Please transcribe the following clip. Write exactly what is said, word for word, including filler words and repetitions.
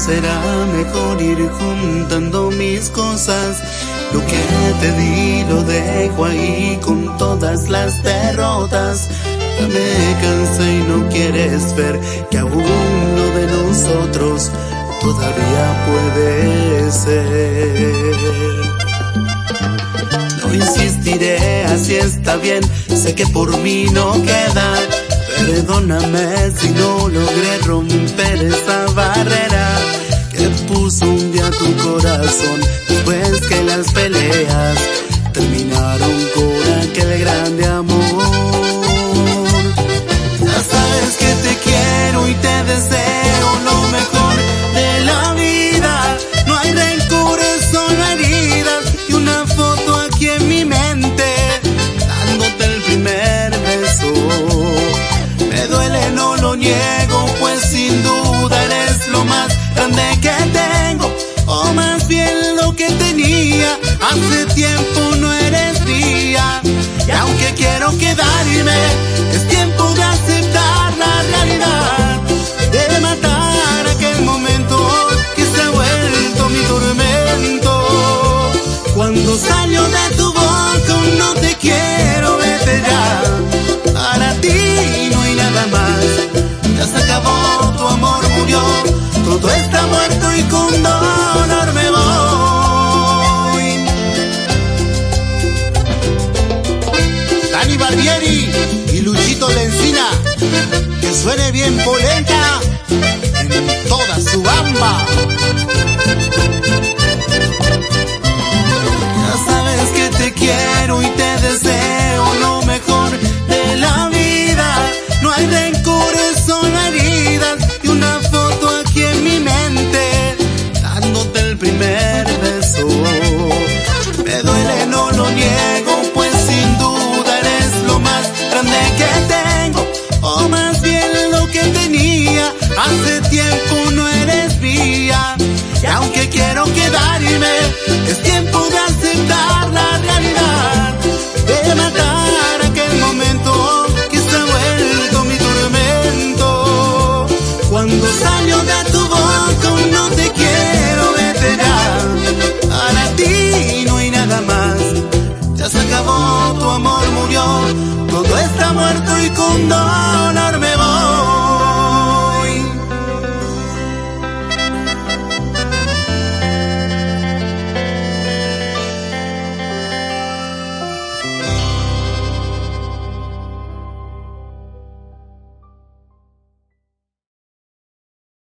será mejor ir juntando mis cosas. Lo que te di lo dejo ahí con todas las derrotas. Ya me cansé y no quieres ver que aún lo de nosotros todavía puede ser. No insistiré, así está bien, sé que por mí no queda. Perdóname si no logré romper esa barrera que puso un día tu corazón, después que las peleas terminaron con aquel grande amor. Ya sabes que te quiero y te deseo lo mejor de la vida. No hay rencores, solo heridas y una foto aquí en mi mente, dándote el primer beso. Me duele, no lo niego, pues sin duda eres lo más grande que tengo, o más bien lo que tenía. Hace tiempo no eres mía, y aunque quiero quedarme, es tiempo de aceptar la realidad, de matar aquel momento que se ha vuelto mi tormento. Cuando salió de tu boca un no te quiero, vete ya, para ti no hay nada más. Ya se acabó, tu amor murió, todo está muerto y con dolor me voy. Dani Barbieri y Luchito Lencina, que suene bien polenta en toda su bamba. Ya sabes que te quiero y te deseo lo mejor de la vida. No hay rencores, solo heridas y una foto aquí en mi mente, dándote el primer beso. Me duele, no lo niego, pues sin duda eres lo más grande que tengo, o más bien lo que tenía. Hace tiempo no eres mía, y aunque quiero quedarme, es tiempo de aceptar la realidad, de matar aquel momento que se ha vuelto mi tormento. Cuando salió de tu boca un no te quiero, vete ya, para ti no hay nada más. Ya se acabó, tu amor murió, todo está muerto y con dolor